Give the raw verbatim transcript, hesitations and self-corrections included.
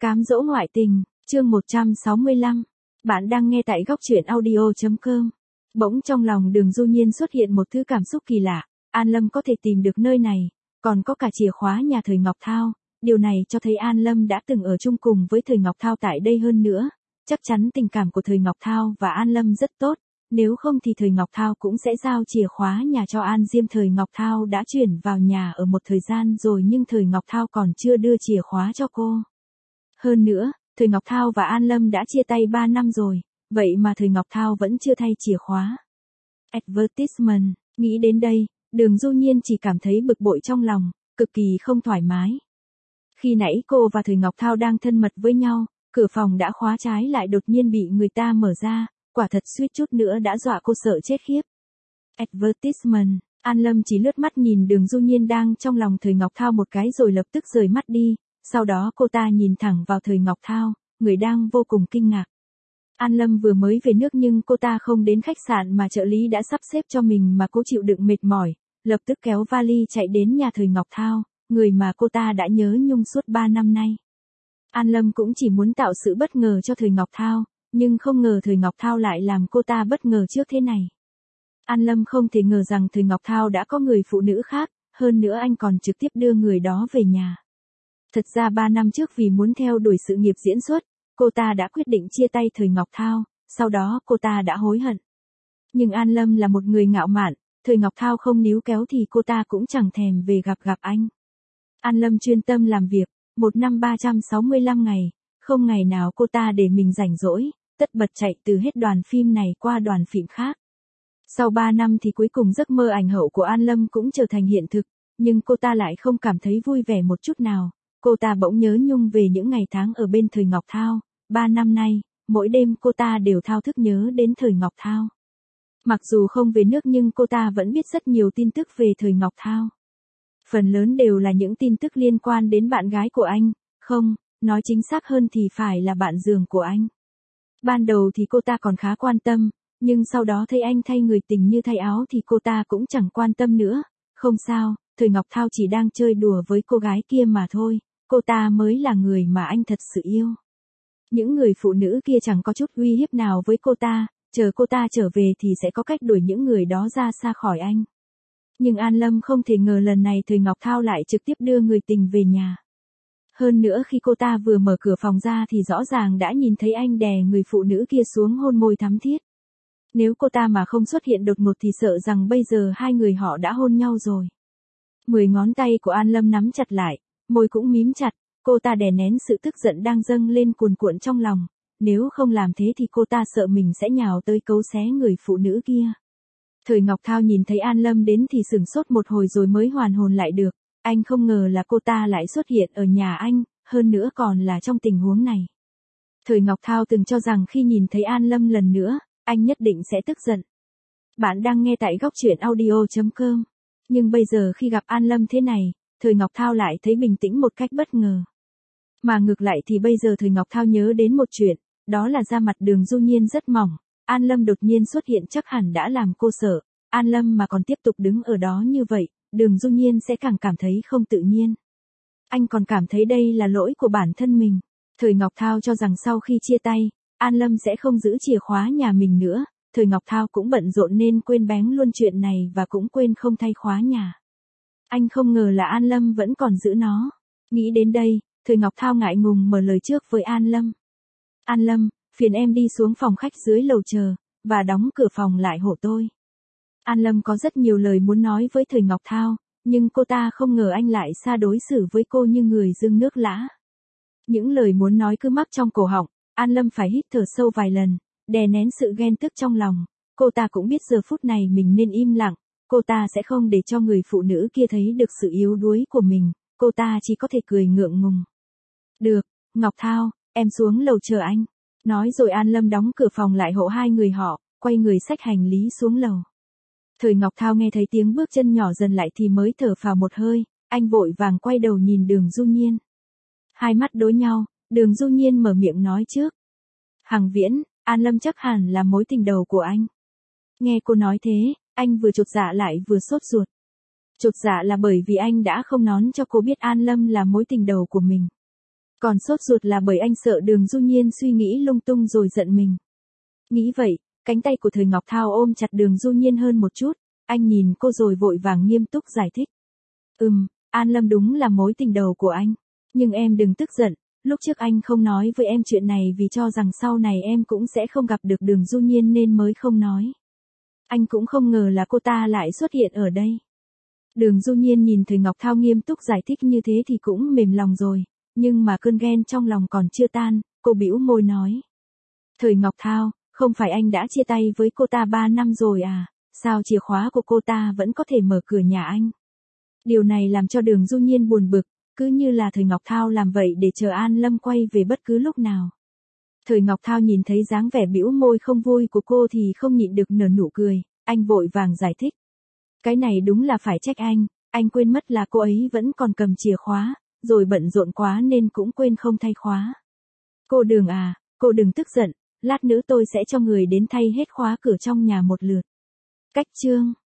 Cám dỗ ngoại tình, chương một trăm sáu mươi lăm. Bạn đang nghe tại góc truyện audio chấm com. Bỗng trong lòng Đường Du Nhiên xuất hiện một thứ cảm xúc kỳ lạ, An Lâm có thể tìm được nơi này, còn có cả chìa khóa nhà Thời Ngọc Thao, điều này cho thấy An Lâm đã từng ở chung cùng với Thời Ngọc Thao tại đây hơn nữa, chắc chắn tình cảm của Thời Ngọc Thao và An Lâm rất tốt, nếu không thì Thời Ngọc Thao cũng sẽ giao chìa khóa nhà cho An Diêm. Thời Ngọc Thao đã chuyển vào nhà ở một thời gian rồi nhưng Thời Ngọc Thao còn chưa đưa chìa khóa cho cô. Hơn nữa, Thời Ngọc Thao và An Lâm đã chia tay ba năm rồi, vậy mà Thời Ngọc Thao vẫn chưa thay chìa khóa. Advertisement, nghĩ đến đây, Đường Du Nhiên chỉ cảm thấy bực bội trong lòng, cực kỳ không thoải mái. Khi nãy cô và Thời Ngọc Thao đang thân mật với nhau, cửa phòng đã khóa trái lại đột nhiên bị người ta mở ra, quả thật suýt chút nữa đã dọa cô sợ chết khiếp. Advertisement, An Lâm chỉ lướt mắt nhìn Đường Du Nhiên đang trong lòng Thời Ngọc Thao một cái rồi lập tức rời mắt đi. Sau đó cô ta nhìn thẳng vào Thời Ngọc Thao, người đang vô cùng kinh ngạc. An Lâm vừa mới về nước nhưng cô ta không đến khách sạn mà trợ lý đã sắp xếp cho mình mà cố chịu đựng mệt mỏi, lập tức kéo vali chạy đến nhà Thời Ngọc Thao, người mà cô ta đã nhớ nhung suốt ba năm nay. An Lâm cũng chỉ muốn tạo sự bất ngờ cho Thời Ngọc Thao, nhưng không ngờ Thời Ngọc Thao lại làm cô ta bất ngờ trước thế này. An Lâm không thể ngờ rằng Thời Ngọc Thao đã có người phụ nữ khác, hơn nữa anh còn trực tiếp đưa người đó về nhà. Thật ra ba năm trước vì muốn theo đuổi sự nghiệp diễn xuất, cô ta đã quyết định chia tay Thời Ngọc Thao, sau đó cô ta đã hối hận. Nhưng An Lâm là một người ngạo mạn, Thời Ngọc Thao không níu kéo thì cô ta cũng chẳng thèm về gặp gặp anh. An Lâm chuyên tâm làm việc, một năm ba trăm sáu mươi lăm ngày, không ngày nào cô ta để mình rảnh rỗi, tất bật chạy từ hết đoàn phim này qua đoàn phim khác. Sau ba năm thì cuối cùng giấc mơ ảnh hậu của An Lâm cũng trở thành hiện thực, nhưng cô ta lại không cảm thấy vui vẻ một chút nào. Cô ta bỗng nhớ nhung về những ngày tháng ở bên Thời Ngọc Thao, ba năm nay, mỗi đêm cô ta đều thao thức nhớ đến Thời Ngọc Thao. Mặc dù không về nước nhưng cô ta vẫn biết rất nhiều tin tức về Thời Ngọc Thao. Phần lớn đều là những tin tức liên quan đến bạn gái của anh, không, nói chính xác hơn thì phải là bạn giường của anh. Ban đầu thì cô ta còn khá quan tâm, nhưng sau đó thấy anh thay người tình như thay áo thì cô ta cũng chẳng quan tâm nữa, không sao, Thời Ngọc Thao chỉ đang chơi đùa với cô gái kia mà thôi. Cô ta mới là người mà anh thật sự yêu. Những người phụ nữ kia chẳng có chút uy hiếp nào với cô ta, chờ cô ta trở về thì sẽ có cách đuổi những người đó ra xa khỏi anh. Nhưng An Lâm không thể ngờ lần này Thời Ngọc Thao lại trực tiếp đưa người tình về nhà. Hơn nữa khi cô ta vừa mở cửa phòng ra thì rõ ràng đã nhìn thấy anh đè người phụ nữ kia xuống hôn môi thắm thiết. Nếu cô ta mà không xuất hiện đột ngột thì sợ rằng bây giờ hai người họ đã hôn nhau rồi. Mười ngón tay của An Lâm nắm chặt lại. Môi cũng mím chặt, cô ta đè nén sự tức giận đang dâng lên cuồn cuộn trong lòng, nếu không làm thế thì cô ta sợ mình sẽ nhào tới cấu xé người phụ nữ kia. Thời Ngọc Thao nhìn thấy An Lâm đến thì sửng sốt một hồi rồi mới hoàn hồn lại được, anh không ngờ là cô ta lại xuất hiện ở nhà anh, hơn nữa còn là trong tình huống này. Thời Ngọc Thao từng cho rằng khi nhìn thấy An Lâm lần nữa, anh nhất định sẽ tức giận. Bạn đang nghe tại góc truyện audio chấm com, nhưng bây giờ khi gặp An Lâm thế này, Thời Ngọc Thao lại thấy bình tĩnh một cách bất ngờ. Mà ngược lại thì bây giờ Thời Ngọc Thao nhớ đến một chuyện, đó là da mặt Đường Du Nhiên rất mỏng, An Lâm đột nhiên xuất hiện chắc hẳn đã làm cô sợ, An Lâm mà còn tiếp tục đứng ở đó như vậy, Đường Du Nhiên sẽ càng cảm thấy không tự nhiên. Anh còn cảm thấy đây là lỗi của bản thân mình. Thời Ngọc Thao cho rằng sau khi chia tay, An Lâm sẽ không giữ chìa khóa nhà mình nữa, Thời Ngọc Thao cũng bận rộn nên quên bén luôn chuyện này và cũng quên không thay khóa nhà. Anh không ngờ là An Lâm vẫn còn giữ nó. Nghĩ đến đây, Thời Ngọc Thao ngại ngùng mở lời trước với An Lâm. An Lâm, phiền em đi xuống phòng khách dưới lầu chờ, và đóng cửa phòng lại hộ tôi. An Lâm có rất nhiều lời muốn nói với Thời Ngọc Thao, nhưng cô ta không ngờ anh lại xa đối xử với cô như người dưng nước lã. Những lời muốn nói cứ mắc trong cổ họng, An Lâm phải hít thở sâu vài lần, đè nén sự ghen tức trong lòng. Cô ta cũng biết giờ phút này mình nên im lặng. Cô ta sẽ không để cho người phụ nữ kia thấy được sự yếu đuối của mình, cô ta chỉ có thể cười ngượng ngùng. Được, Ngọc Thao, em xuống lầu chờ anh. Nói rồi An Lâm đóng cửa phòng lại hộ hai người họ, quay người xách hành lý xuống lầu. Thời Ngọc Thao nghe thấy tiếng bước chân nhỏ dần lại thì mới thở phào một hơi, anh vội vàng quay đầu nhìn Đường Du Nhiên. Hai mắt đối nhau, Đường Du Nhiên mở miệng nói trước. Hằng Viễn, An Lâm chắc hẳn là mối tình đầu của anh. Nghe cô nói thế, anh vừa chột dạ lại vừa sốt ruột. Chột dạ là bởi vì anh đã không nói cho cô biết An Lâm là mối tình đầu của mình. Còn sốt ruột là bởi anh sợ Đường Du Nhiên suy nghĩ lung tung rồi giận mình. Nghĩ vậy, cánh tay của Thời Ngọc Thao ôm chặt Đường Du Nhiên hơn một chút, anh nhìn cô rồi vội vàng nghiêm túc giải thích. Ừm, An Lâm đúng là mối tình đầu của anh. Nhưng em đừng tức giận, lúc trước anh không nói với em chuyện này vì cho rằng sau này em cũng sẽ không gặp được Đường Du Nhiên nên mới không nói. Anh cũng không ngờ là cô ta lại xuất hiện ở đây. Đường Du Nhiên nhìn Thời Ngọc Thao nghiêm túc giải thích như thế thì cũng mềm lòng rồi, nhưng mà cơn ghen trong lòng còn chưa tan, cô bĩu môi nói. Thời Ngọc Thao, không phải anh đã chia tay với cô ta ba năm rồi à, sao chìa khóa của cô ta vẫn có thể mở cửa nhà anh? Điều này làm cho Đường Du Nhiên buồn bực, cứ như là Thời Ngọc Thao làm vậy để chờ An Lâm quay về bất cứ lúc nào. Thời Ngọc Thao nhìn thấy dáng vẻ bĩu môi không vui của cô thì không nhịn được nở nụ cười, anh vội vàng giải thích. Cái này đúng là phải trách anh, anh quên mất là cô ấy vẫn còn cầm chìa khóa, rồi bận rộn quá nên cũng quên không thay khóa. Cô Đường à, cô đừng tức giận, lát nữa tôi sẽ cho người đến thay hết khóa cửa trong nhà một lượt. Cách chương